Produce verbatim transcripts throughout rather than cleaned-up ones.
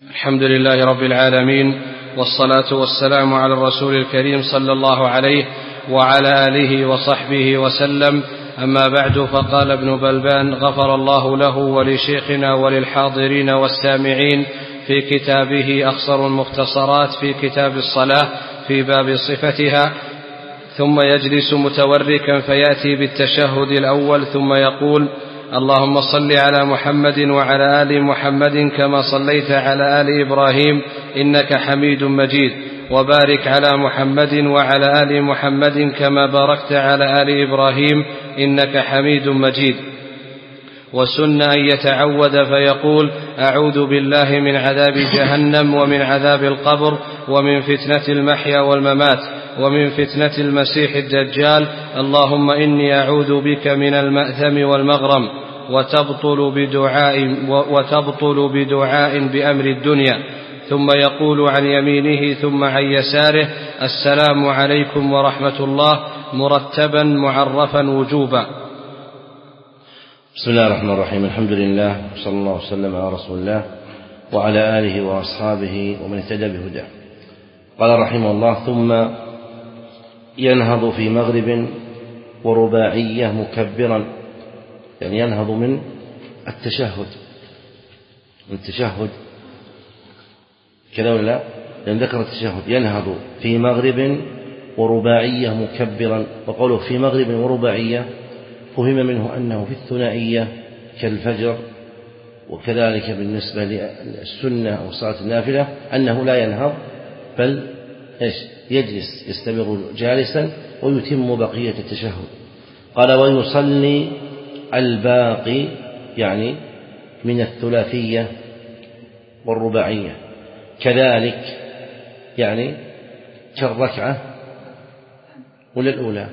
الحمد لله رب العالمين، والصلاة والسلام على الرسول الكريم صلى الله عليه وعلى آله وصحبه وسلم. أما بعد، فقال ابن بلبان غفر الله له ولشيخنا وللحاضرين والسامعين في كتابه أخصر المختصرات في كتاب الصلاة في باب صفتها: ثم يجلس متوركا فيأتي بالتشهد الأول ثم يقول: اللهم صل على محمد وعلى آل محمد كما صليت على آل إبراهيم إنك حميد مجيد، وبارك على محمد وعلى آل محمد كما باركت على آل إبراهيم إنك حميد مجيد. وسن أن يتعوذ فيقول: أعوذ بالله من عذاب جهنم ومن عذاب القبر ومن فتنة المحيا والممات ومن فتنة المسيح الدجال، اللهم إني أعوذ بك من المأثم والمغرم. وتبطل بدعاء, وتبطل بدعاء بأمر الدنيا، ثم يقول عن يمينه ثم عن يساره: السلام عليكم ورحمة الله، مرتبا معرفا وجوبا. بسم الله الرحمن الرحيم. الحمد لله، وصلى الله وسلم على رسول الله وعلى آله وأصحابه ومن اهتدى بهداه. قال رحمه الله: ثم ينهض في مغرب ورباعية مكبرا، يعني ينهض من التشهد من التشهد كذا ولا لا؟ لأن ذكر التشهد. ينهض في مغرب ورباعية مكبرا، وقوله في مغرب ورباعية فهم منه أنه في الثنائية كالفجر، وكذلك بالنسبة للسنة أو صلاة النافلة أنه لا ينهض بل إيش؟ يجلس، يستمر جالسا ويتم بقية التشهد. قال: ويصلي الباقي، يعني من الثلاثية والرباعية، كذلك يعني كالركعة ولا الأولى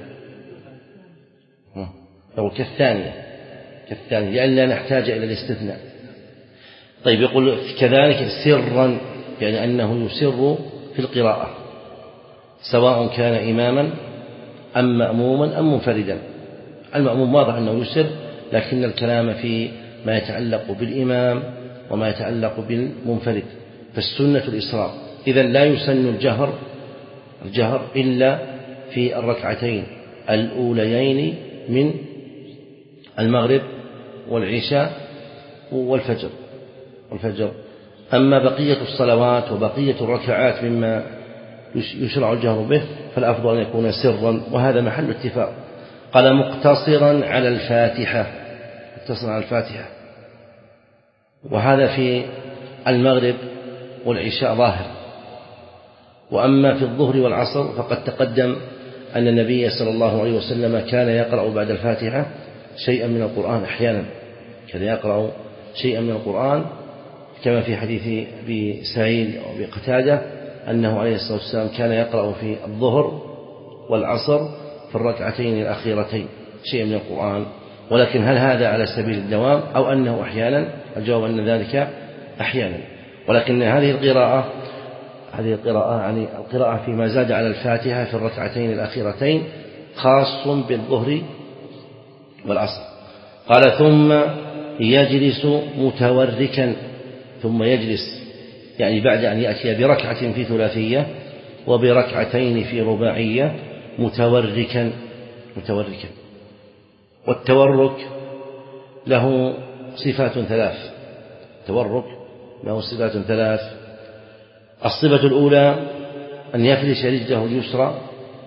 أو كالثانية كالثانية لئلا نحتاج إلى الاستثناء. طيب، يقول كذلك سرا، يعني أنه يسر في القراءة سواء كان إماما أم مأموما أم منفردا. المأموم واضح أنه يسر، لكن الكلام في ما يتعلق بالإمام وما يتعلق بالمنفرد، فالسنة الإسراء. إذن لا يسن الجهر الجهر إلا في الركعتين الأوليين من المغرب والعشاء والفجر والفجر أما بقية الصلوات وبقية الركعات مما يشرع الجهر به فالأفضل أن يكون سرا، وهذا محل اتفاق. قال: مقتصرا على الفاتحة مقتصرا على الفاتحة وهذا في المغرب والعشاء ظاهر. وأما في الظهر والعصر فقد تقدم أن النبي صلى الله عليه وسلم كان يقرأ بعد الفاتحة شيئا من القرآن أحيانا، كان يقرأ شيئا من القرآن كما في حديث أبي سعيد وأبي قتادة أنه عليه الصلاة والسلام كان يقرأ في الظهر والعصر في الركعتين الأخيرتين شيئا من القرآن. ولكن هل هذا على سبيل الدوام أو أنه أحيانا؟ الجواب أن ذلك أحيانا. ولكن هذه القراءة هذه القراءة يعني القراءة فيما زاد على الفاتحة في الركعتين الأخيرتين خاص بالظهر والعصر. قال: ثم يجلس متوركا، ثم يجلس يعني بعد أن يأتي بركعة في ثلاثية وبركعتين في رباعية متوركا متوركا والتورك له صفات ثلاث التورك له صفات ثلاث الصفة الأولى أن يفرش رجله اليسرى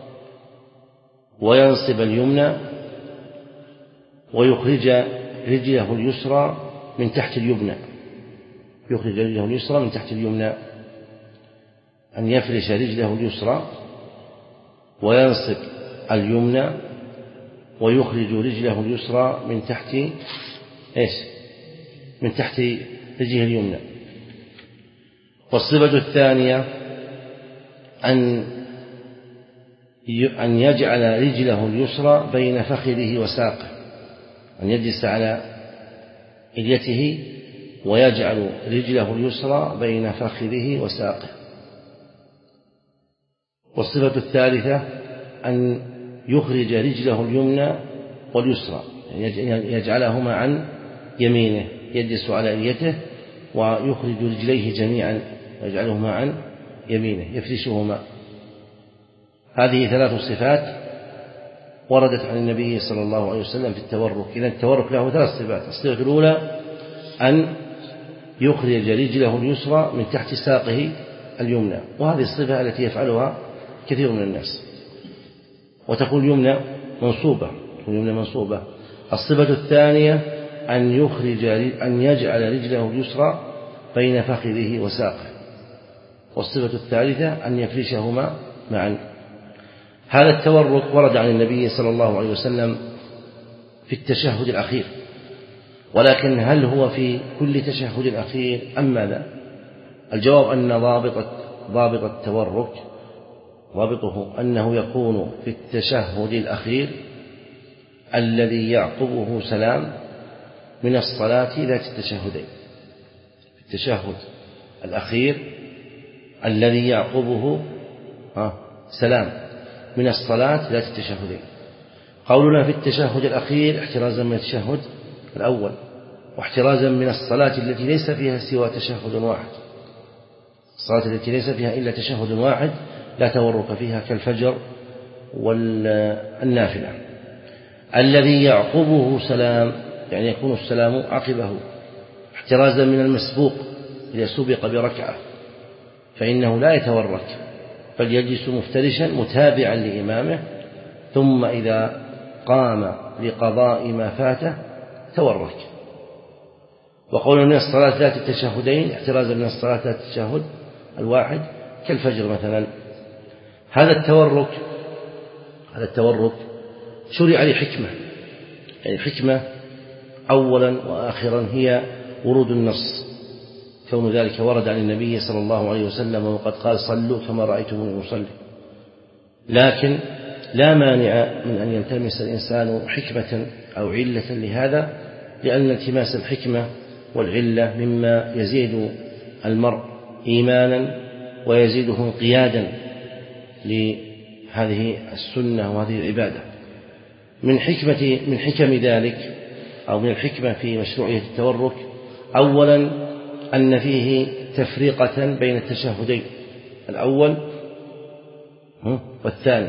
وينصب اليمنى ويخرج رجله اليسرى من تحت اليمنى يخرج رجله اليسرى من تحت اليمنى أن يفرش رجله اليسرى وينصب اليمنى ويخرج رجله اليسرى من تحت إيش؟ من تحت رجله اليمنى. والصفة الثانية أن أن يجعل رجله اليسرى بين فخذه وساقه، أن يجلس على إليته ويجعل رجله اليسرى بين فخذه وساقه. والصفة الثالثة أن يخرج رجله اليمنى واليسرى، يعني يجعلهما عن يمينه، يجلس على إليته ويخرج رجليه جميعا ويجعلهما عن يمينه يفرشهما. هذه ثلاث صفات وردت عن النبي صلى الله عليه وسلم في التورك. إذن التورك له ثلاث صفات. الصفة الأولى أن يخرج رجله اليسرى من تحت ساقه اليمنى، وهذه الصفة التي يفعلها كثير من الناس، وتكون اليمنى منصوبة تكون اليمنى منصوبة. الصفة الثانية أن يخرج أن يجعل رجله اليسرى بين فخذه وساقه. والصفة الثالثة أن يفرشهما معا. هذا التورك ورد عن النبي صلى الله عليه وسلم في التشهد الأخير، ولكن هل هو في كل تشهد أخير أم ماذا؟ الجواب أن ضابط ضابط التورك ضابطه أنه يكون في التشهد الأخير الذي يعقبه سلام من الصلاة ذات التشهدين. في التشهد الأخير الذي يعقبه سلام من الصلاة ذات التشهدين. قولنا في التشهد الأخير احترازا من التشهد الأول، واحترازا من الصلاة التي ليس فيها سوى تشهد واحد. الصلاة التي ليس فيها إلا تشهد واحد لا تورك فيها كالفجر والنافلة. الذي يعقبه سلام يعني يكون السلام عقبه، احترازا من المسبوق إذا سبق بركعة فإنه لا يتورك بل يجلس مفترشا متابعا لإمامه، ثم إذا قام لقضاء ما فاته تورك. وقولنا من الصلاة ذات التشهدين احترازا من الصلاة ذات التشهد الواحد كالفجر مثلا. هذا التورك هذا التورك شرع لحكمة، يعني حكمة أولا وآخرا هي ورود النص، كون ذلك ورد عن النبي صلى الله عليه وسلم وقد قال صلوا كما رأيتموني أصلي. لكن لا مانع من أن يلتمس الإنسان حكمة أو علة لهذا، لأن التماس الحكمة والعلة مما يزيد المرء إيمانا ويزيده انقيادا لهذه السنة وهذه العبادة. من حكمة من حكم ذلك أو من الحكمة في مشروعية التورك أولا أن فيه تفرقة بين التشهدين الأول والثاني،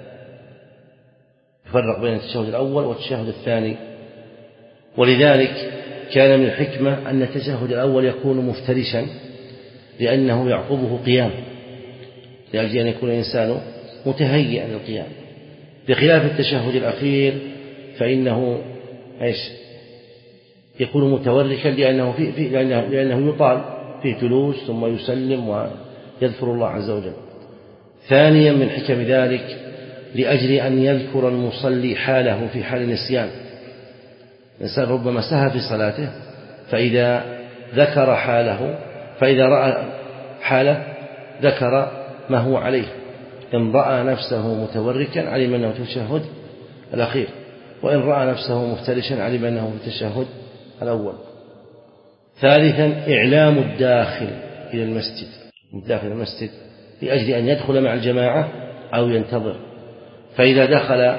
يفرق بين التشهد الأول والتشهد الثاني. ولذلك كان من الحكمة أن التشهد الأول يكون مفترشا لأنه يعقبه قيام، لأجل أن يكون الإنسان متهيئا للقيام، بخلاف التشهد الأخير فإنه إيش يكون متوركا لأنه, في في لأنه, لأنه يطال فيه جلوس ثم يسلم ويذكر الله عز وجل. ثانيا من حكم ذلك لأجل أن يذكر المصلي حاله في حال النسيان. الإنسان ربما سهى في صلاته، فإذا ذكر حاله فإذا رأى حاله ذكر ما هو عليه. إن رأى نفسه متوركا علم أنه في التشهد الأخير، وإن رأى نفسه مفترشا علم أنه في التشهد الأول. ثالثا إعلام الداخل إلى المسجد داخل المسجد لأجل أن يدخل مع الجماعة أو ينتظر. فإذا دخل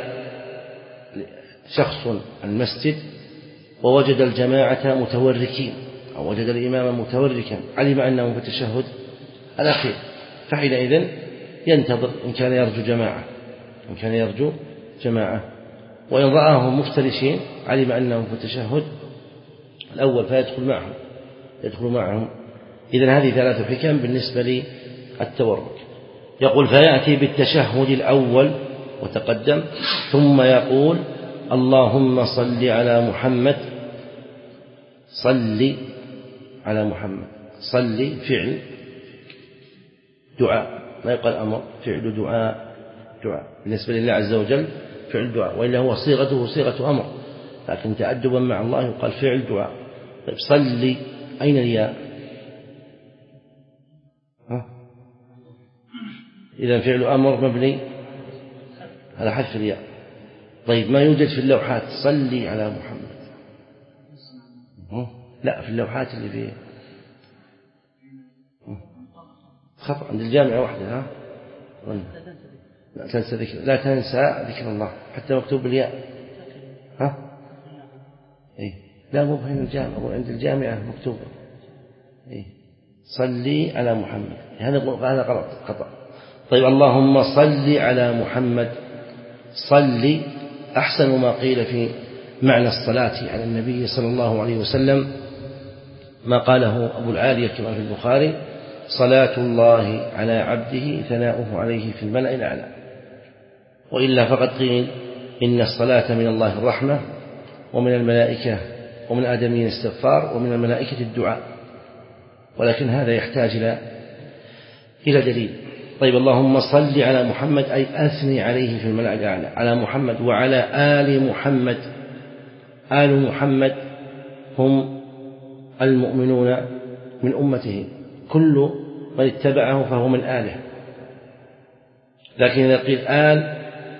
شخص المسجد ووجد الجماعة متوركين أو وجد الإمام متوركا علم أنه في التشهد الأخير، فحينئذ ينتظر إن كان يرجو جماعة إن كان يرجو جماعة وإن رآهم مفترشين علم أنهم في التشهد الأول فيدخل معهم يدخل معهم. إذن هذه ثلاث حكم بالنسبة للتورك. يقول فيأتي بالتشهد الأول وتقدم ثم يقول اللهم صل على محمد. صل على محمد، صل فعل دعاء، ما يقال أمر، فعل دعاء دعاء بالنسبة لله عز وجل فعل دعاء، وإلا هو صيغته صيغة أمر، لكن تأدبا مع الله يقال فعل دعاء. طيب صل أين الياء؟ إذا فعل أمر مبني على حذف الياء. طيب ما يوجد في اللوحات صلي على محمد؟ لا، في اللوحات اللي فيه خطأ عند الجامعة واحدة. ها لا تنسى ذكر لا تنسى ذكر الله حتى مكتوب بالياء. ها إيه؟ لا مو هنا الجامعة، عند الجامعة مكتوب صلي على محمد، هذا هذا غلط خطأ. طيب اللهم صل على محمد، صلي أحسن ما قيل في معنى الصلاة على النبي صلى الله عليه وسلم ما قاله أبو العالية كما في البخاري: صلاة الله على عبده ثناؤه عليه في الملأ الأعلى. وإلا فقد قيل إن الصلاة من الله الرحمة، ومن الملائكة ومن آدمين الاستغفار، ومن الملائكة الدعاء، ولكن هذا يحتاج إلى إلى دليل. طيب اللهم صل على محمد أي أثني عليه في الملأ الأعلى، على محمد وعلى آل محمد. آل محمد هم المؤمنون من أمته، كل من اتبعه فهو من آله. لكن إذا قيل آل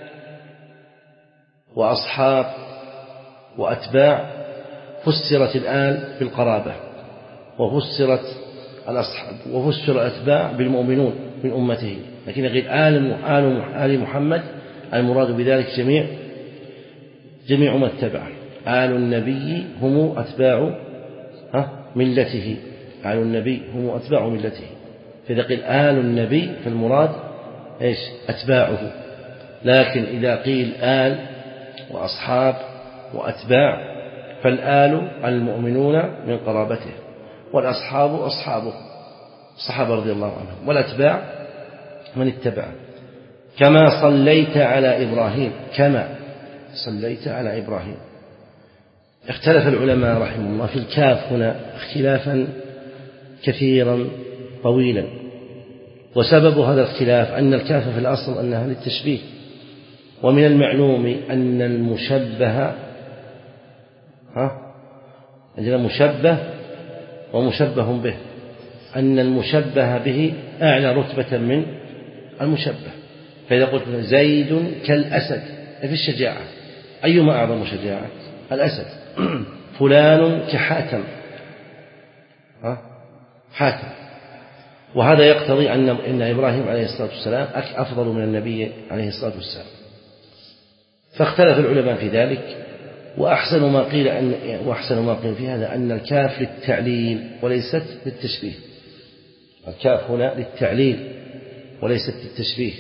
وأصحاب وأتباع فسرت الآل بالقرابة، وفسرت الأصحاب وفسر الأتباع بالمؤمنون من أمته. لكن قيل آل آل محمد المراد بذلك جميع جميع من اتبعه. آل النبي هم أتباع ملته، آل النبي هم أتباع ملته. فإذا قيل آل النبي فالمراد إيش؟ أتباعه. لكن إذا قيل آل وأصحاب وأتباع فالآل المؤمنون من قرابته، والأصحاب أصحابه الصحابة رضي الله عنهم، والأتباع من اتبع. كما صليت على إبراهيم، كما صليت على إبراهيم. اختلف العلماء رحمه الله في الكاف هنا اختلافا كثيرا طويلا، وسبب هذا الاختلاف أن الكاف في الأصل أنها للتشبيه، ومن المعلوم أن المشبه ها عندنا مشبه ومشبه به، أن المشبه به أعلى رتبة من المشبه. فإذا قلت زيد كالأسد في الشجاعة، أيما أعظم شجاعة؟ الأسد. فلان كحاتم، ها حاتم. وهذا يقتضي أن إن إبراهيم عليه الصلاة والسلام أفضل من النبي عليه الصلاة والسلام. فاختلف العلماء في ذلك، وأحسن ما قيل أن وأحسن ما قيل في هذا أن الكاف للتعليل وليست للتشبيه. الكاف هنا للتعليل وليست للتشبيه،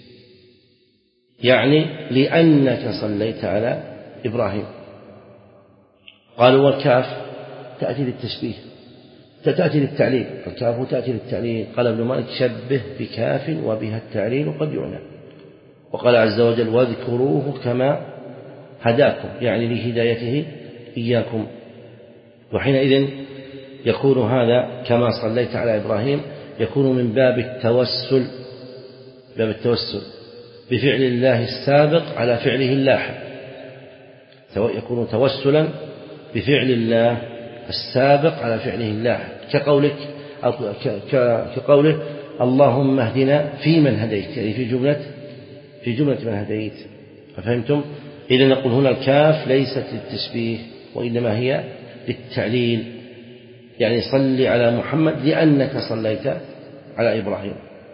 يعني لأنك صليت على إبراهيم. قالوا والكاف تأتي للتشبيه، تأتي للتعليل. الكاف تأتي للتعليل. قال ابن مالك: شبه بكاف وبها التعليل قد يعنى. وقال عز وجل: واذكروه كما هداكم، يعني لهدايته إياكم. وحينئذ يكون هذا كما صليت على إبراهيم يكون من باب التوسل، باب التوسل بفعل الله السابق على فعله اللاحق، يكون توسلا بفعل الله السابق على فعله اللاحق، كقولك كقوله اللهم اهدنا فيمن هديت، يعني في جملة في جملة من هديت. ففهمتم؟ إذا نقول هنا الكاف ليست للتشبيه وإنما هي للتعليل، يعني صل على محمد لأنك صليت على إبراهيم.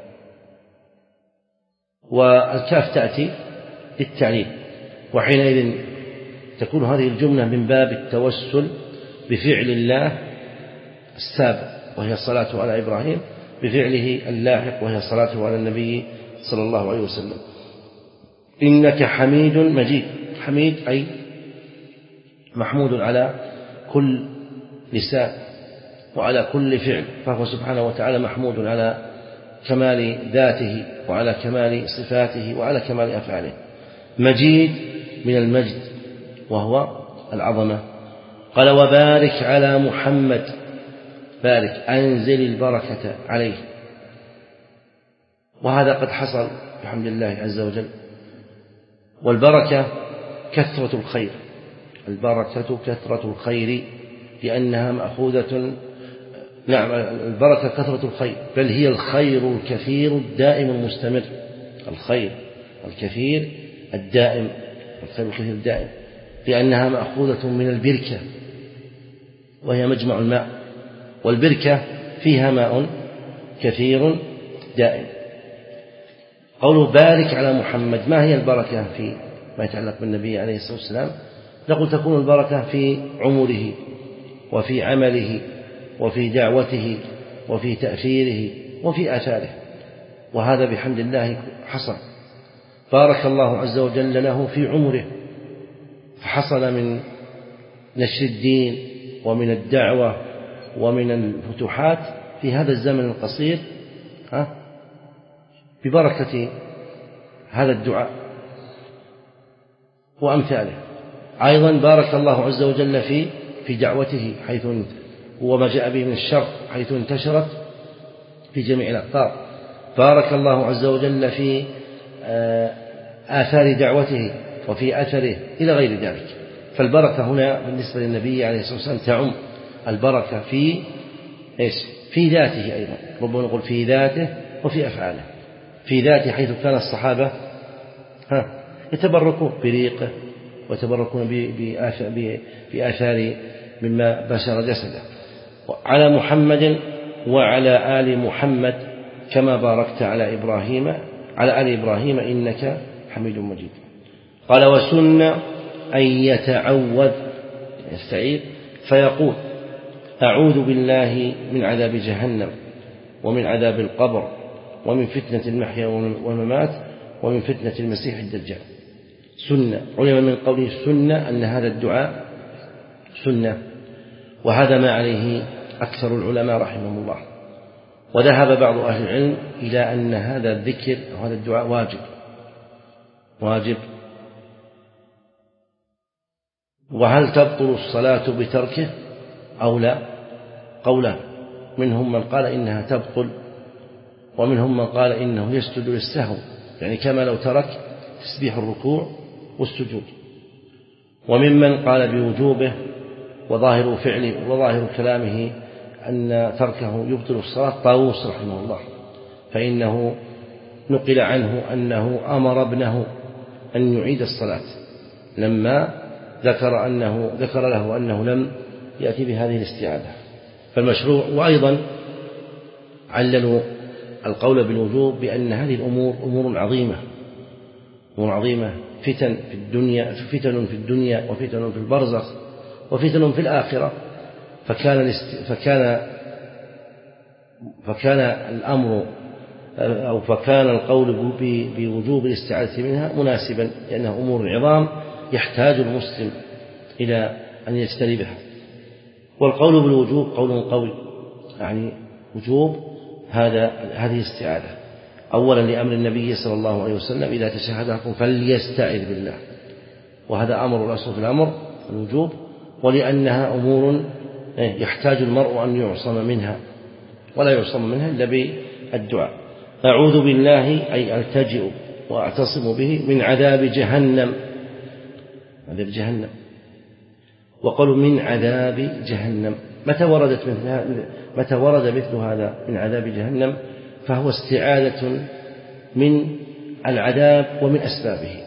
والكاف تأتي للتعليل، وحينئذ تكون هذه الجملة من باب التوسل بفعل الله السابق وهي الصلاة على إبراهيم، بفعله اللاحق وهي الصلاة على النبي صلى الله عليه وسلم. إنك حميد مجيد. حميد أي محمود على كل لسان وعلى كل فعل، فهو سبحانه وتعالى محمود على كمال ذاته وعلى كمال صفاته وعلى كمال أفعاله. مجيد من المجد وهو العظمة. قال: وبارك على محمد، بارك أنزل البركة عليه. وهذا قد حصل بحمد الله عز وجل. والبركة كثرة الخير، البركة كثرة الخير لأنها مأخوذة، نعم البركة كثرة الخير، بل هي الخير الكثير الدائم المستمر، الخير الكثير الدائم، الخير الكثير الدائم، لأنها مأخوذة من البركة وهي مجمع الماء، والبركة فيها ماء كثير دائم. قوله بارك على محمد، ما هي البركة في ما يتعلق بالنبي عليه الصلاة والسلام؟ نقول تكون البركة في عمره وفي عمله وفي دعوته وفي تأثيره وفي آثاره، وهذا بحمد الله حصل. بارك الله عز وجل له في عمره، فحصل من نشر الدين ومن الدعوة ومن الفتوحات في هذا الزمن القصير ببركة هذا الدعاء وأمثاله. أيضا بارك الله عز وجل في في دعوته حيث وما جاء به من الشر حيث انتشرت في جميع الأقطار. بارك الله عز وجل في آثار دعوته وفي أثره إلى غير ذلك. فالبركة هنا بالنسبة للنبي عليه الصلاة والسلام تعم البركة في إيش؟ في ذاته أيضا، ربما نقول في ذاته وفي أفعاله. في ذاته حيث كان الصحابة ها يتبركون بريقه ويتبركون بآثار مما بشر جسده. على محمد وعلى آل محمد كما باركت على إبراهيم على آل إبراهيم إنك حميد مجيد. قال وسن أن يتعوذ يستعيذ فيقول أعوذ بالله من عذاب جهنم ومن عذاب القبر ومن فتنة المحيا والممات ومن فتنة المسيح الدجال. سنة، علم من قوله سنة أن هذا الدعاء سنة، وهذا ما عليه أكثر العلماء رحمهم الله. وذهب بعض أهل العلم إلى أن هذا الذكر وهذا الدعاء واجب واجب وهل تبطل الصلاة بتركه أو لا؟ قولان، منهم من قال إنها تبطل، ومنهم من قال إنه يسجد للسهو، يعني كما لو ترك تسبيح الركوع والسجود. وممن قال بوجوبه، وظاهر فعله وظاهر كلامه أن تركه يبطل الصلاة. طاووس رحمه الله فإنه نقل عنه أنه أمر ابنه أن يعيد الصلاة لما ذكر أنه ذكر له أنه لم يأتي بهذه الاستعادة. فالمشروع. وأيضا عللوا القول بالوجوب بأن هذه الأمور أمور عظيمة أمور عظيمة فتن في الدنيا فتن في الدنيا وفتن في البرزخ وفتن في الآخرة. فكان فكان فكان الأمر أو فكان القول بوجوب الاستعاذة منها مناسبا، لأنها أمور عظام يحتاج المسلم إلى أن يجتنبها. والقول بالوجوب قول قوي، يعني وجوب هذا هذه الاستعاذة أولا لأمر النبي صلى الله عليه وسلم إذا تشهد أحدكم فليستعذ بالله، وهذا أمر الأصل في الأمر الوجوب، ولأنها أمور يحتاج المرء أن يعصم منها، ولا يعصم منها إلا بالدعاء. أعوذ بالله أي ألتجئ وأعتصم به من عذاب جهنم، عذاب جهنم. وقالوا من عذاب جهنم. متى وردت مثل متى ورد مثل هذا من عذاب جهنم؟ فهو استعاذة من العذاب ومن أسبابه.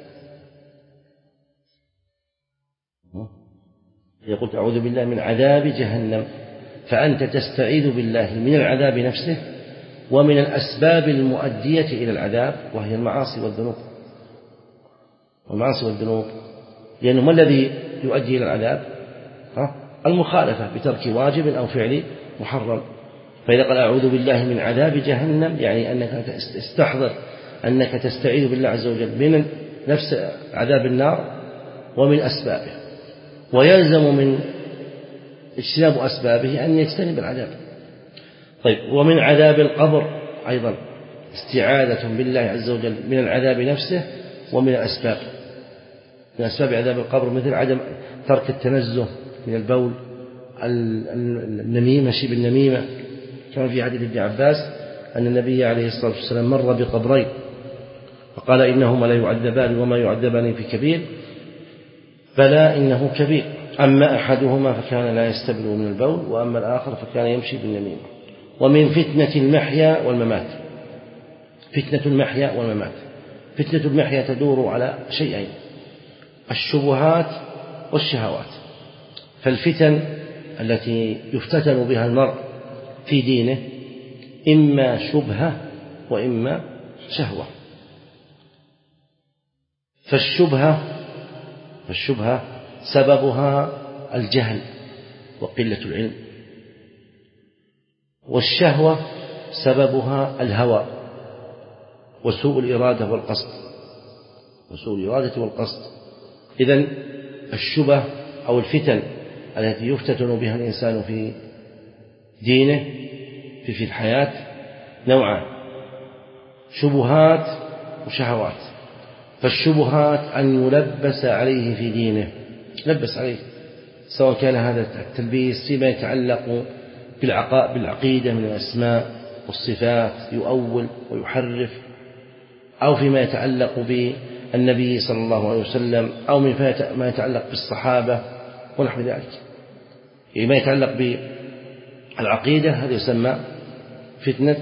يقول أعوذ بالله من عذاب جهنم، فأنت تستعيذ بالله من العذاب نفسه ومن الأسباب المؤدية إلى العذاب، وهي المعاصي والذنوب. والمعاصي والذنوب لأنه ما الذي يؤدي إلى العذاب؟ المخالفة بترك واجب أو فعل محرم. فإذا قال أعوذ بالله من عذاب جهنم يعني أنك تستحضر أنك تستعيذ بالله عز وجل من نفس عذاب النار ومن أسبابه، ويلزم من اجتناب أسبابه أن يجتنب العذاب. طيب، ومن عذاب القبر أيضا استعاذة بالله عز وجل من العذاب نفسه ومن الأسباب. من أسباب عذاب القبر مثل عدم ترك التنزه من البول، النميمة شبه النميمة، كما في حديث ابن عباس أن النبي عليه الصلاة والسلام مر بقبرين فقال إنهما لا يعذبان وما يعذبان في كبير، بلى إنه كبير، أما أحدهما فكان لا يستبل من البول، وأما الآخر فكان يمشي بالنميمة. ومن فتنة المحيا والممات. فتنة المحيا والممات. فتنة المحيا تدور على شيئين: الشبهات والشهوات. فالفتن التي يفتتن بها المرء في دينه إما شبهة وإما شهوة. فالشبهة فالشبهة سببها الجهل وقلة العلم، والشهوة سببها الهوى وسوء الإرادة والقصد وسوء الإرادة والقصد. إذن الشبه أو الفتن التي يفتتن بها الإنسان في دينه في في الحياة نوعان: شبهات وشهوات. فالشبهات أن يلبس عليه في دينه، لبس عليه، سواء كان هذا التلبيس فيما يتعلق بالعقيدة من الأسماء والصفات يؤول ويحرف، أو فيما يتعلق بالنبي صلى الله عليه وسلم، أو ما يتعلق بالصحابة ونحو ذلك. يعني ما يتعلق بالعقيدة هذا يسمى فتنة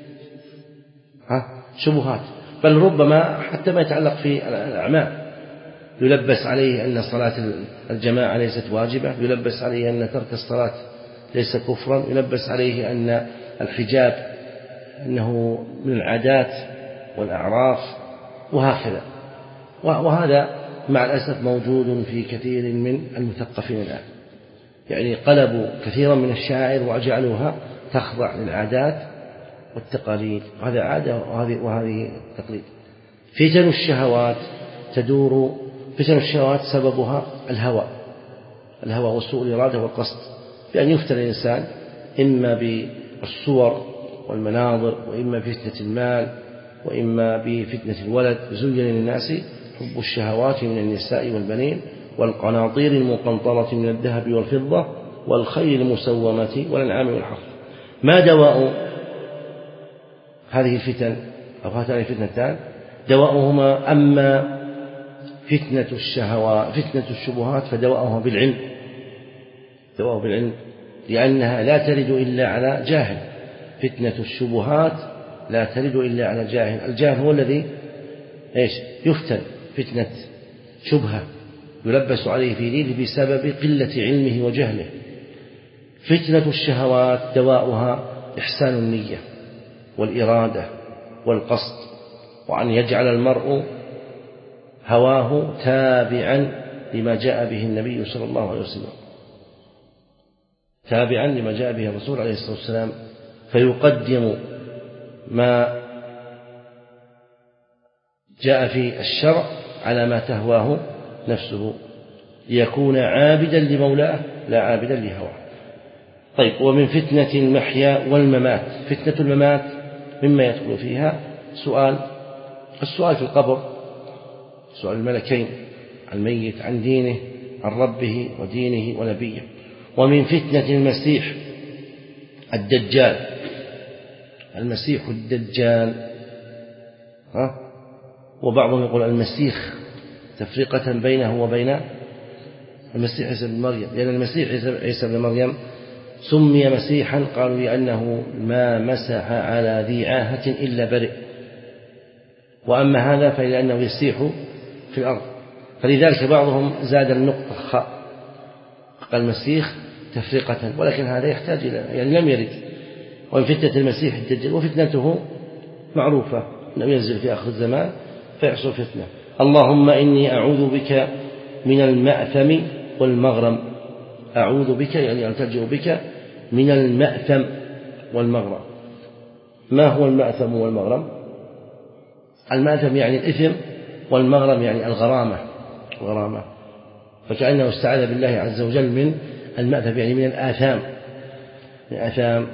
شبهات، بل ربما حتى ما يتعلق في الأعمال، يلبس عليه أن صلاة الجماعة ليست واجبة، يلبس عليه أن ترك الصلاة ليس كفرا، يلبس عليه أن الحجاب أنه من العادات والأعراف وهكذا. وهذا مع الأسف موجود في كثير من المثقفين الآن، يعني قلبوا كثيرا من الشعائر وجعلوها تخضع للعادات والتقاليد، وهذا عادة وهذه وهذه تقليد. فتن الشهوات تدور فتن الشهوات سببها الهوى الهوى وسوء الإرادة والقصد، بأن يفتن الإنسان إما بالصور والمناظر، وإما بفتنة المال، وإما بفتنة الولد. زين للناس حب الشهوات من النساء والبنين والقناطير المقنطرة من الذهب والفضة والخيل المسومة والأنعام والحرث. ما دواء هذه الفتن أو هاتان الفتنتان؟ دواؤهما: أما فتنة الشهوات فتنة الشبهات فدواؤها بالعلم دواؤه بالعلم لأنها لا ترد إلا على جاهل. فتنة الشبهات لا ترد إلا على جاهل. الجاهل هو الذي إيش يفتن فتنة شبهة يلبس عليه في دينه بسبب قلة علمه وجهله. فتنة الشهوات دواؤها إحسان النية والإرادة والقصد، وأن يجعل المرء هواه تابعا لما جاء به النبي صلى الله عليه وسلم، تابعا لما جاء به الرسول عليه الصلاة والسلام، فيقدم ما جاء في الشرع على ما تهواه نفسه، ليكون عابدا لمولاه لا عابدا لهواه. طيب، ومن فتنة المحيا والممات. فتنة الممات مما يدخل فيها سؤال السؤال في القبر، سؤال الملكين الميت عن دينه، عن ربه ودينه ونبيه. ومن فتنة المسيح الدجال المسيح الدجال ها؟ وبعضهم يقول المسيح تفرقة بينه وبين المسيح عيسى بن مريم، لأن المسيح عيسى بن مريم سمي مسيحا قالوا لأنه ما مسح على ذي عاهة إلا برئ، وأما هذا فلأنه يسيح في الأرض، فلذلك بعضهم زاد النقطة خاء قال المسيح تفرقة، ولكن هذا يحتاج إلى يعني لم يرد. ومن فتنة المسيح الدجال وفتنته معروفة أنه ينزل في آخر الزمان فيحصل فتنة. اللهم إني أعوذ بك من المأثم والمغرم. أعوذ بك يعني ألتجئ بك من المأثم والمغرم. ما هو المأثم والمغرم؟ المأثم يعني الإثم، والمغرم يعني الغرامة الغرامة فكأنه استعاذ بالله عز وجل من المأثم يعني من الآثام من الآثام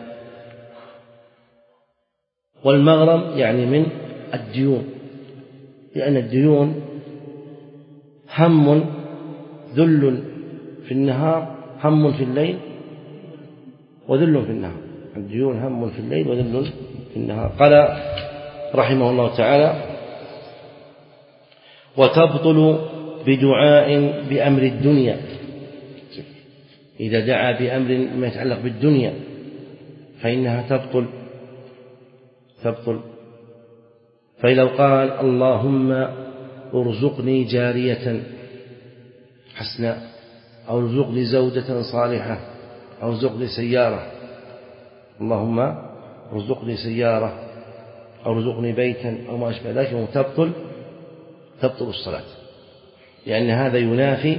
والمغرم يعني من الديون، لأن الديون هم ذل في النهار هم في الليل وذل في النهار. الديون هم في الليل وذل في النهار. قال رحمه الله تعالى: وتبطل بدعاء بأمر الدنيا. إذا دعا بأمر ما يتعلق بالدنيا فإنها تبطل تبطل فلو قال اللهم ارزقني جارية حسناء، أو ارزقني زوجة صالحة، أو ارزقني سيارة، اللهم ارزقني سيارة أو ارزقني بيتا أو ما أشبه ذلك، تبطل تبطل الصلاة، لأن هذا ينافي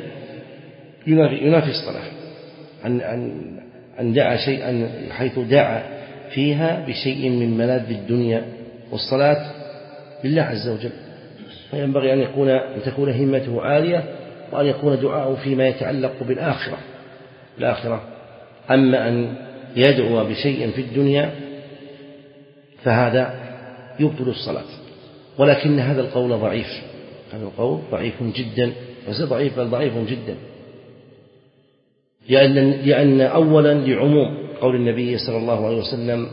ينافي, ينافي الصلاة. أن أن أن دعا شيئا حيث دعا فيها بشيء من ملاذ الدنيا، والصلاة لله عز وجل، فينبغي أن يكون أن تكون همته عالية، وأن يكون دعاءه فيما يتعلق بالآخرة الآخرة. أما أن يدعو بشيء في الدنيا فهذا يبطل الصلاة. ولكن هذا القول ضعيف، هذا القول ضعيف جدا، ليس ضعيف بل ضعيف جدا، لأن, لأن أولا لعموم قول النبي صلى الله عليه وسلم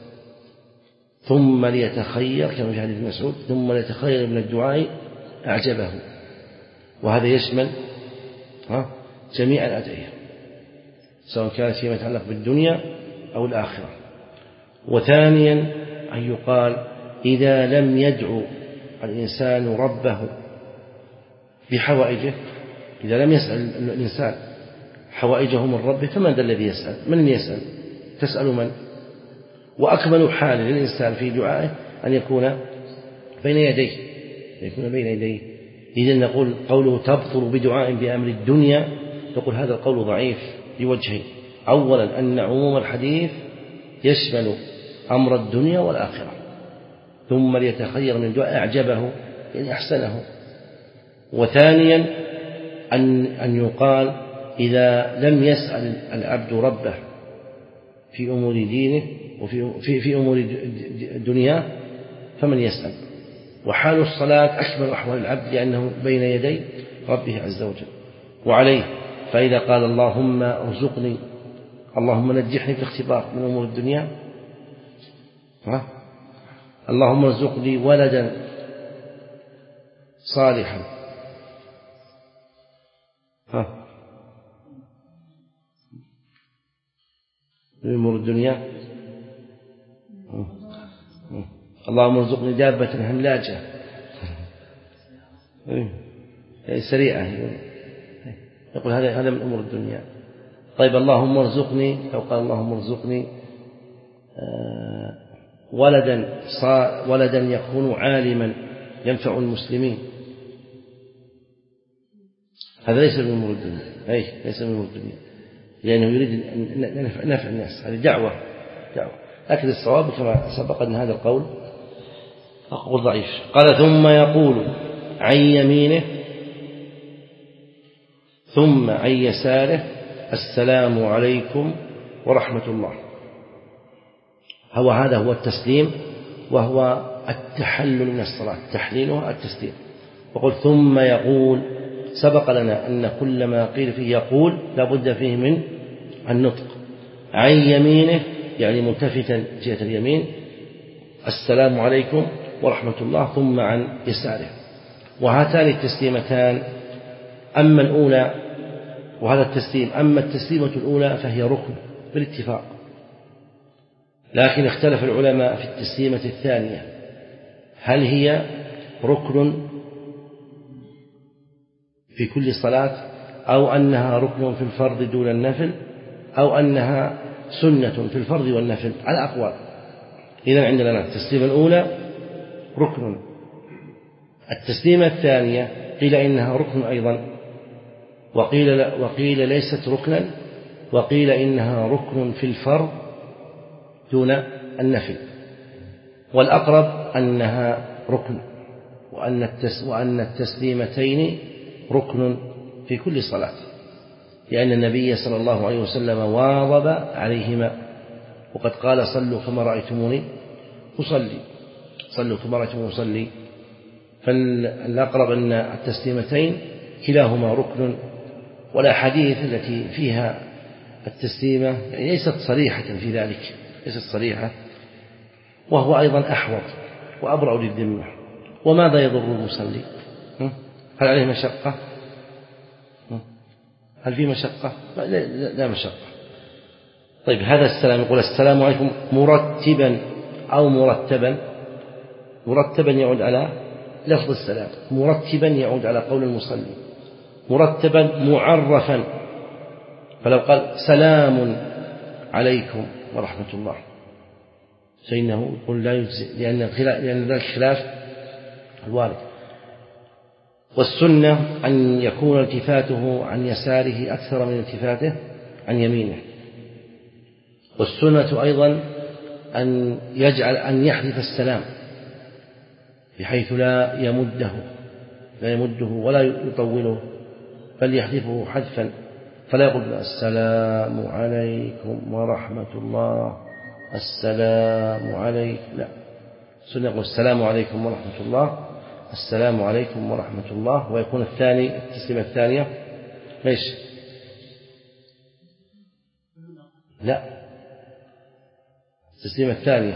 ثم ليتخير كما في حديث مسعود ثم ليتخير من الدعاء أعجبه، وهذا يشمل جميع الأدعية سواء كانت فيما يتعلق بالدنيا أو الآخرة. وثانيا أن يقال إذا لم يدعو الإنسان ربه بحوائجه، إذا لم يسأل الإنسان حوائجه من ربه فمن ذا الذي يسأل؟ من يسأل؟ تسأل من؟ وأكمل حال للإنسان في دعائه أن يكون بين يديه، يكون بين يديه. إذن نقول قوله تبطل بدعاء بأمر الدنيا، نقول هذا القول ضعيف لوجهين: أولا أن عموم الحديث يشمل أمر الدنيا والآخرة، ثم ليتخير من الدعاء أعجبه يعني أحسنه. وثانيا أن أن يقال إذا لم يسأل العبد ربه في أمور دينه وفي في في أمور الدنيا فمن يسأل؟ وحال الصلاة أكمل أحوال العبد لأنه بين يدي ربه عز وجل. وعليه فإذا قال اللهم ارزقني، اللهم نجحني في الاختبار من أمور الدنيا، ها؟ اللهم ارزقني ولدا صالحا، ها؟ من أمور الدنيا، اللهم ارزقني دابة هملاجة سريعة، يقول هذا هذا من أمور الدنيا. طيب اللهم ارزقني، لو قال اللهم ارزقني ولدا ولدا يكون عالما ينفع المسلمين، هذا ليس من أمور الدنيا، أي ليس من أمور الدنيا، لأنه يريد نفع الناس، هذه دعوة دعوة. لكن الصواب كما سبق أن هذا القول قول ضعيف. قال ثم يقول عن يمينه ثم عن يساره السلام عليكم ورحمة الله. هو هذا هو التسليم، وهو التحلل من الصلاة، تحليلها التسليم. وقل ثم يقول، سبق لنا أن كل ما قيل فيه يقول لا بد فيه من النطق. عن يمينه يعني ملتفتا جهة اليمين السلام عليكم ورحمة الله، ثم عن يساره. وهاتان التسليمتان أما الأولى وهذا التسليم، أما التسليمة الأولى فهي ركن بالاتفاق، لكن اختلف العلماء في التسليمة الثانية، هل هي ركن في كل صلاة أو أنها ركن في الفرض دون النفل أو أنها سنة في الفرض والنفل، على أقوال. إذن عندنا التسليمة الأولى ركن، التسليمة الثانية قيل إنها ركن أيضا، وقيل, وقيل ليست ركنا، وقيل إنها ركن في الفرض دون النفل. والأقرب أنها ركن، وأن, التس وأن التسليمتين ركن في كل صلاة، لأن النبي صلى الله عليه وسلم واظب عليهما، وقد قال صلوا كما رأيتموني أصلي، صلوا كما رأيتموني أصلي. فالأقرب أن التسليمتين كلاهما ركن، والأحاديث التي فيها التسليمة يعني ليست صريحة في ذلك، ليست صريحة، وهو أيضا أحوط وأبرأ للذمة. وماذا يضر المصلي؟ هل عليه مشقة؟ هل في مشقة؟ لا, لا, لا مشقة. طيب هذا السلام، يقول السلام عليكم مرتبا أو مرتبا. مرتبا يعود على لفظ السلام، مرتبا يعود على قول المصلي، مرتبا معرفا. فلو قال سلام عليكم ورحمة الله فإنه يقول لا يجزئ، لأن ذلك خلاف الوارد. والسنة أن يكون التفاته عن يساره أكثر من التفاته عن يمينه. والسنة أيضا أن يجعل أن يحذف السلام بحيث لا يمده لا يمده ولا يطوله، بل يحذفه حذفا، فلا يقول السلام عليكم ورحمة الله السلام عليكم، لا، سنة يقول السلام عليكم ورحمة الله السلام عليكم ورحمة الله، ويكون الثاني التسليمة الثانية ليش؟ لا، التسليمة الثانية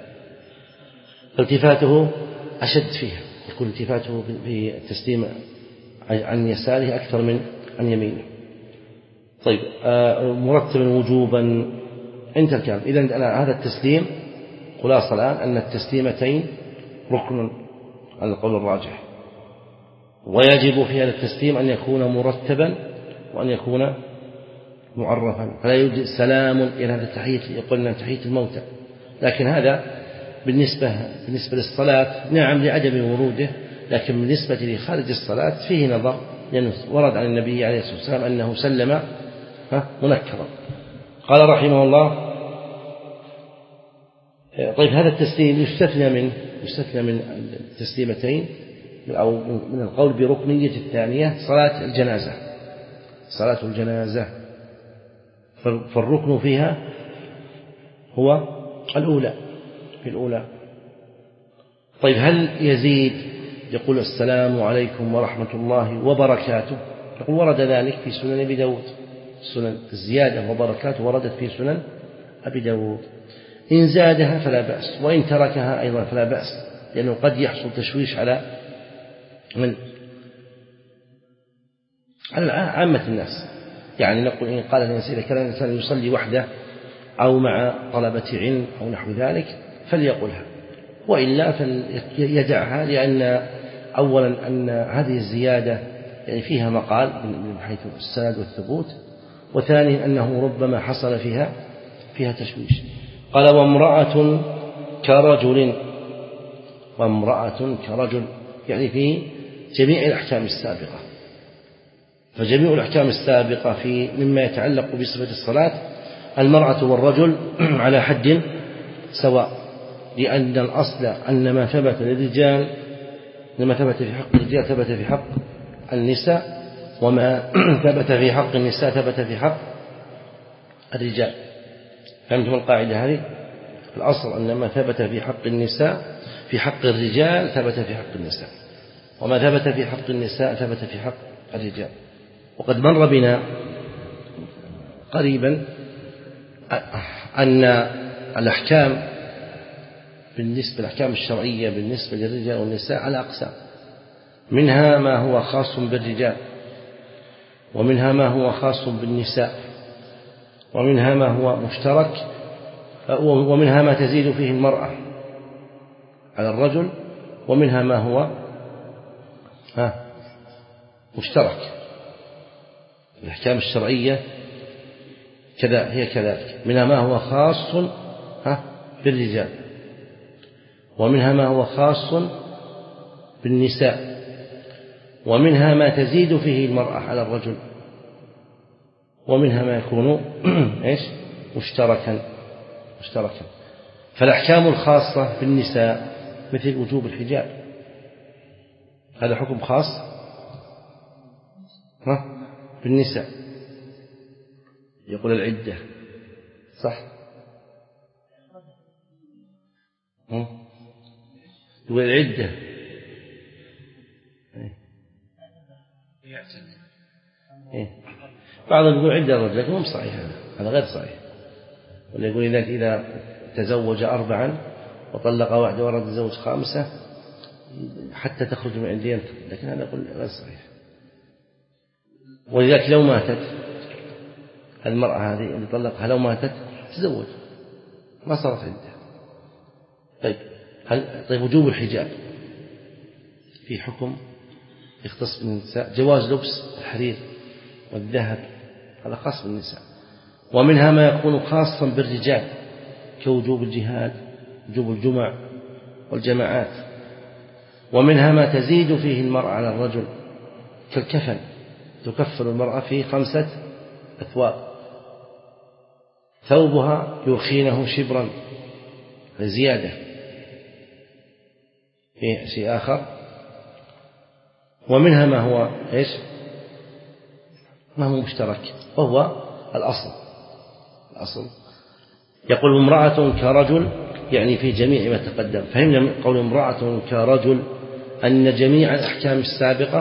التفاته أشد فيها، يكون التفاته في التسليم عن يساره أكثر من عن يمينه. طيب، مرتبا وجوبا انت الكلام. إذن هذا التسليم خلاصة الآن أن التسليمتين ركن على القول الراجح، ويجب في هذا التسليم أن يكون مرتبا وأن يكون معرفا، فلا يوجد سلام إلى هذا التحية يقولنا تحية الموتى، لكن هذا بالنسبة بالنسبة للصلاة نعم لعدم وروده، لكن بالنسبة لخارج الصلاة فيه نظر، لأنه ورد عن النبي عليه الصلاة والسلام أنه سلم منكرا. قال رحمه الله: طيب هذا التسليم يستثنى من يستثنى من التسليمتين أو من القول بركنية الثانية صلاة الجنازة. صلاة الجنازة فالركن فيها هو الأولى في الأولى. طيب هل يزيد؟ يقول السلام عليكم ورحمة الله وبركاته، يقول ورد ذلك في سنن أبي داود، سنن الزيادة وبركاته وردت في سنن أبي داود. إن زادها فلا بأس، وإن تركها أيضا فلا بأس، لأنه قد يحصل تشويش على من على عامة الناس. يعني نقول إن قال الإنسان إذا كان الإنسان يصلي وحده أو مع طلبة علم أو نحو ذلك فليقلها، وإلا فليدعها، لأن أولا أن هذه الزيادة يعني فيها مقال من حيث السند والثبوت، وثانيا أنه ربما حصل فيها فيها تشويش. قال: وامرأة كرجل، وامرأة كرجل يعني في جميع الأحكام السابقة. فجميع الأحكام السابقة في مما يتعلق بصفة الصلاة المرأة والرجل على حد سواء، لأن الأصل أن ما ثبت للرجال لما ثبت في حق الرجال ثبت في حق النساء، وما ثبت في حق النساء ثبت في حق الرجال. فهمتم القاعدة هذه؟ الأصل أن ما ثبت في حق النساء في حق الرجال ثبت في حق النساء، وما ثبت في حق النساء ثبت في حق الرجال. وقد مر بنا قريبا أن الأحكام بالنسبة للأحكام الشرعية بالنسبة للرجال والنساء على أقسام، منها ما هو خاص بالرجال، ومنها ما هو خاص بالنساء، ومنها ما هو مشترك، ومنها ما تزيد فيه المرأة على الرجل، ومنها ما هو ها مشترك. الأحكام الشرعية كذا هي كذلك، منها ما هو خاص ها بالرجال، ومنها ما هو خاص بالنساء، ومنها ما تزيد فيه المرأة على الرجل، ومنها ما يكون إيش مشتركا مشتركا. فالأحكام الخاصة بالنساء مثل وجوب الحجاب، هذا حكم خاص ها بالنساء. يقول العدة صح، يقول العدة إيه؟ بعضهم يقول عدة الرجل، لكن مو صحيح، هذا هذا غير صحيح. ولا يقول إذا إذا تزوج أربعا وطلق واحدة ورد تزوج خامسة حتى تخرج من عندي، لكن هذا يقول غير صحيح. ولذلك لو ماتت المرأة هذه اللي طلقها لو ماتت تزوج ما صارت عدة. طيب هل طيب وجوب الحجاب في حكم يختص بالنساء، جواز لبس الحرير والذهب هذا خاص بالنساء، ومنها ما يكون خاصا بالرجال كوجوب الجهاد، وجوب الجمع والجماعات، ومنها ما تزيد فيه المرأة على الرجل كالكفن، تكفن المرأة في خمسة أثواب، ثوبها يرخينه شبرا زيادة. في شيء آخر، ومنها ما هو إيش ما هو مشترك وهو الأصل. الأصل يقول امرأة كرجل، يعني في جميع ما تقدم. فهمنا من قول امرأة كرجل أن جميع الأحكام السابقة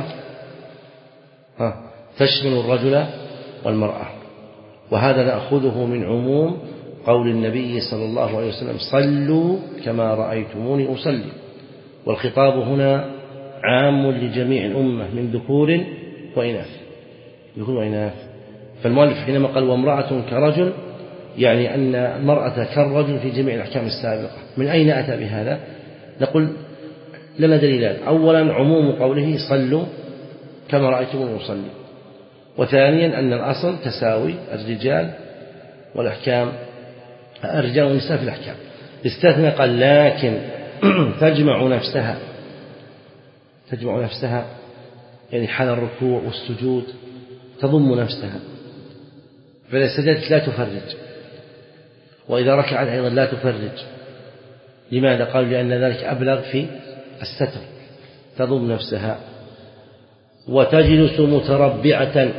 تشمل الرجل والمرأة، وهذا نأخذه من عموم قول النبي صلى الله عليه وسلم صلوا كما رأيتموني أصلي، والخطاب هنا عام لجميع الأمة من ذكور وإناث. ذكور وإناث. فالمؤلف حينما قال وامرأة كرجل يعني أن المرأة كالرجل في جميع الأحكام السابقة. من أين أتى بهذا؟ نقول لنا دليلان. أولا عموم قوله صلوا كما رأيتموني أصلي، وثانيا أن الأصل تساوي الرجال والأحكام، الرجال والنساء في الأحكام. استثنى قال لكن تجمع نفسها تجمع نفسها يعني حال الركوع والسجود تضم نفسها، فإذا سجدت لا تفرج، وإذا ركعت أيضا لا تفرج. لماذا؟ قال لأن ذلك أبلغ في الستر، تضم نفسها. وتجلس متربعة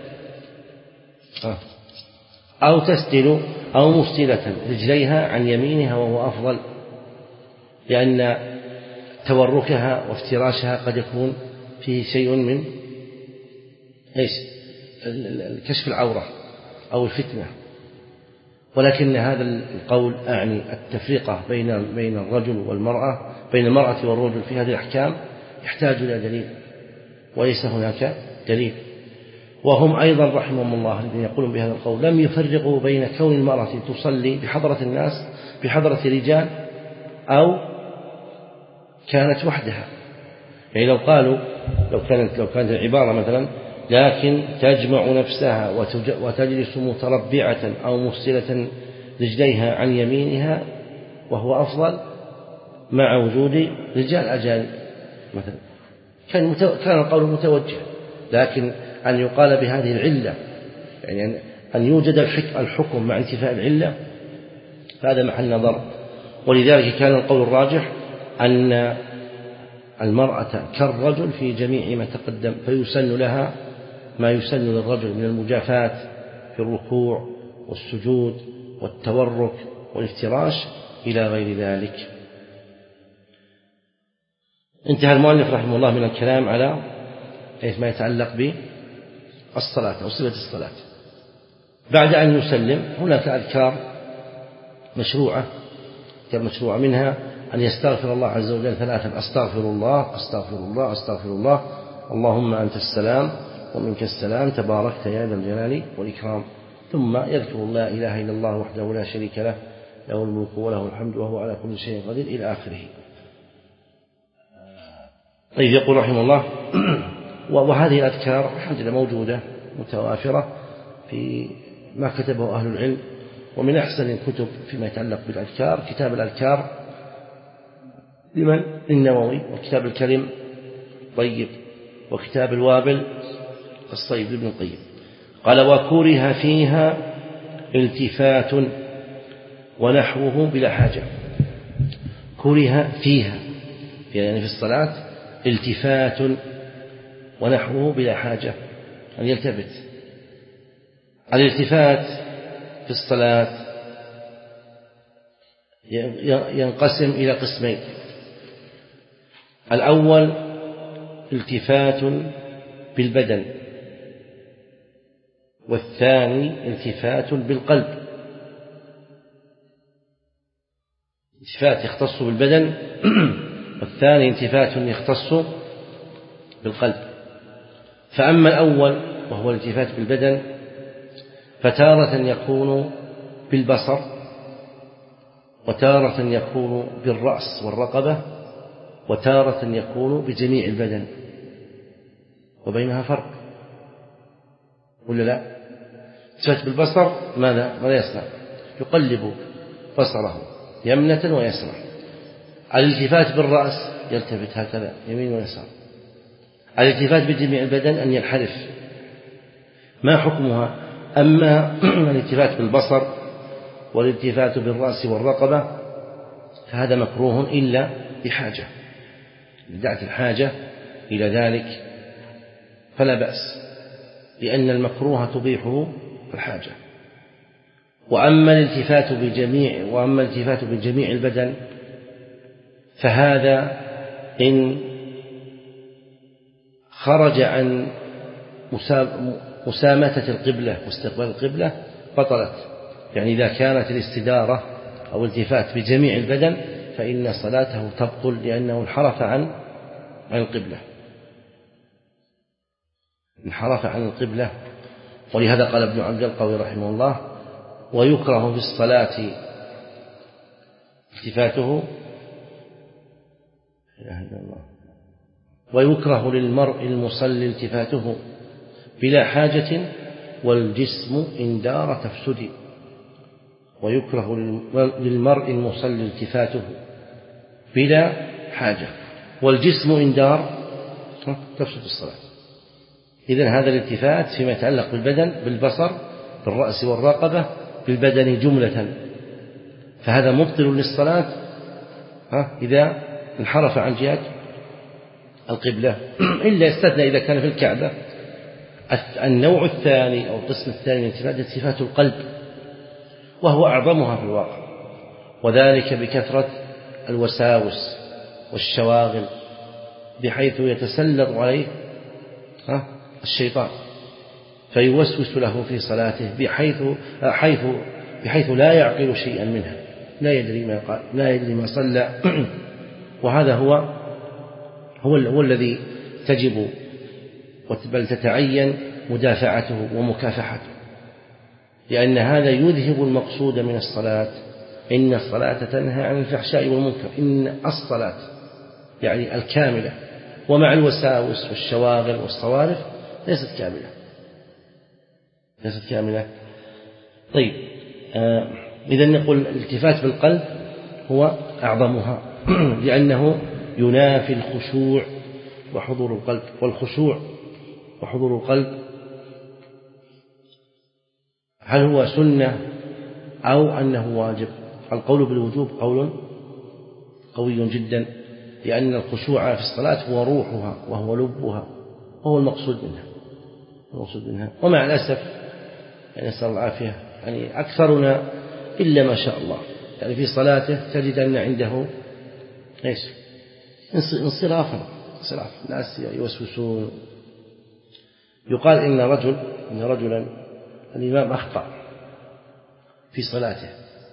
أو تسدل أو مفصلة رجليها عن يمينها، وهو أفضل، لأن توركها وافتراشها قد يكون فيه شيء من إيش كشف العورة أو الفتنة. ولكن هذا القول أعني التفرقة بين بين الرجل والمرأة، بين المرأة والرجل في هذه الأحكام يحتاج إلى دليل، وليس هناك دليل. وهم أيضا رحمهم الله الذين يقولون بهذا القول لم يفرقوا بين كون المرأة تصلي بحضرة الناس بحضرة رجال أو كانت وحدها. يعني لو قالوا لو كانت لو كانت العبارة مثلا لكن تجمع نفسها وتجلس متربعة أو مفصلة رجليها عن يمينها وهو أفضل مع وجود رجال أجانب مثلا، كان كان القول متوجه. لكن أن يقال بهذه العلة، يعني أن يوجد الحكم مع انتفاء العلة، فهذا محل نظر. ولذلك كان القول الراجح أن المرأة كالرجل في جميع ما تقدم، فيسن لها ما يسن للرجل من المجافاة في الركوع والسجود والتورك والافتراش إلى غير ذلك. انتهى المؤلف رحمه الله من الكلام على ما يتعلق بالصلاة أو صفة الصلاة. بعد أن يسلم هناك أذكار مشروعة مشروعة منها أن يستغفر الله عز وجل ثلاثا: أستغفر الله أستغفر الله أستغفر الله، اللهم أنت السلام ومنك السلام تباركت يا ذا الجلال والإكرام. ثم يذكر لا إله إلا الله وحده لا شريك له له الملك وله الحمد وهو على كل شيء قدير إلى آخره. طيب، يقول رحمه الله وهذه الأذكار الحمد لله موجودة متوافرة في ما كتبه أهل العلم. ومن أحسن الكتب فيما يتعلق بالأذكار كتاب الأذكار لمن؟ النووي، وكتاب الكريم طيب، وكتاب الوابل الصيب لابن القيم. قال: وكره فيها التفات ونحوه بلا حاجة. كره فيها يعني في الصلاة التفات ونحوه بلا حاجة، أن يلتفت. الالتفات في الصلاة ينقسم إلى قسمين: الأول التفات بالبدن، والثاني التفات بالقلب. التفات يختص بالبدن، والثاني التفات يختص بالقلب. فأما الأول وهو الالتفات بالبدن فتارة يكون بالبصر، وتارة يكون بالرأس والرقبة، وتارة يكون بجميع البدن، وبينها فرق ولا لا؟ التفات بالبصر ماذا ماذا يصنع؟ يقلب بصره يمنة ويسرى. الالتفات بالرأس يلتفت هكذا يمين ويسار. الالتفات بجميع البدن أن ينحرف. ما حكمها؟ أما الالتفات بالبصر والالتفات بالرأس والرقبة فهذا مكروه إلا بحاجة، دعت الحاجة إلى ذلك فلا بأس، لأن المكروه تبيحه الحاجة. وأما الالتفات بجميع وأما الالتفات بجميع البدن فهذا إن خرج عن مسامتة القبلة واستقبال القبلة بطلت، يعني إذا كانت الاستدارة أو الالتفات بجميع البدن فإن صلاته تبطل لأنه انحرف عن عن القبلة انحرف عن القبلة. ولهذا قال ابن عبد القوي رحمه الله: ويكره في الصلاة التفاته ويكره للمرء المصلي التفاته بلا حاجة والجسم إن دار تفسد. ويكره للمرء المصلي التفاته بلا حاجة والجسم إن دار تفسد الصلاة. إذن هذا الالتفات فيما يتعلق بالبدن بالبصر بالرأس والرقبة بالبدن جملة، فهذا مبطل للصلاة إذا انحرف عن جهة القبلة، إلا استثنى إذا كان في الكعبة. النوع الثاني أو القسم الثاني من الالتفات التفات القلب، وهو أعظمها في الواقع، وذلك بكثرة الوساوس والشواغل بحيث يتسلط عليه الشيطان فيوسوس له في صلاته بحيث حيث بحيث لا يعقل شيئا منها، لا يدري ما قال، لا يدري ما صلى. وهذا هو هو, هو الذي تجب بل تتعين مدافعته ومكافحته، لأن هذا يذهب المقصود من الصلاة. إن الصلاة تنهى عن الفحشاء والمنكر، إن الصلاة يعني الكاملة، ومع الوساوس والشواغل والصوارف ليست كاملة ليست كاملة. طيب آه إذا نقول الالتفات بالقلب هو أعظمها لأنه ينافي الخشوع وحضور القلب، والخشوع وحضور القلب هل هو سنة أو أنه واجب؟ القول بالوجوب قول قوي جدا، لأن الخشوع في الصلاة هو روحها وهو لبها وهو المقصود منها المقصود منها ومع الأسف يعني نسأل الله العافية يعني أكثرنا إلا ما شاء الله يعني في صلاته تجد أن عنده إيش انصرافا انصراف، الناس يوسوسون. يقال إن رجل إن رجلا الإمام أخطأ في صلاته،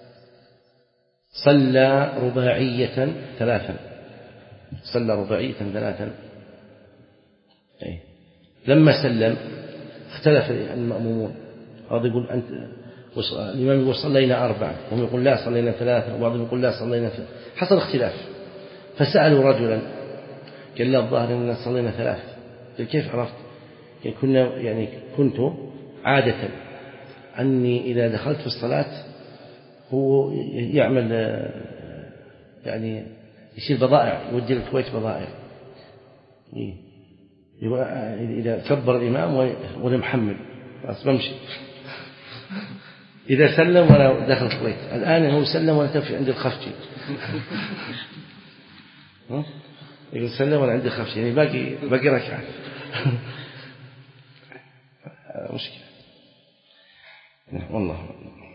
صلى رباعية ثلاثا صلى رباعية ثلاثا أي. لما سلم اختلف المأمومون، بعض يقول أنت الإمام يقول صلينا أربعة، وهم يقول لا صلينا ثلاثة، وبعضهم يقول لا صلينا ثلاثة، حصل اختلاف. فسألوا رجلا قال لا الظاهر أننا صلينا ثلاثة. قال كيف عرفت؟ يعني كنا يعني كنت عادة أني إذا دخلت في الصلاة هو يعمل يعني يشيل بضائع، يودي الكويت بضائع، إذا كبر الإمام وأنا محمل بس بمشي، إذا سلم وأنا داخل الكويت. الآن هو سلم وأنا تمشي عند الخفجي يقول سلم وأنا عند الخفجي، يعني باقي باقي ركعة مشكلة والله.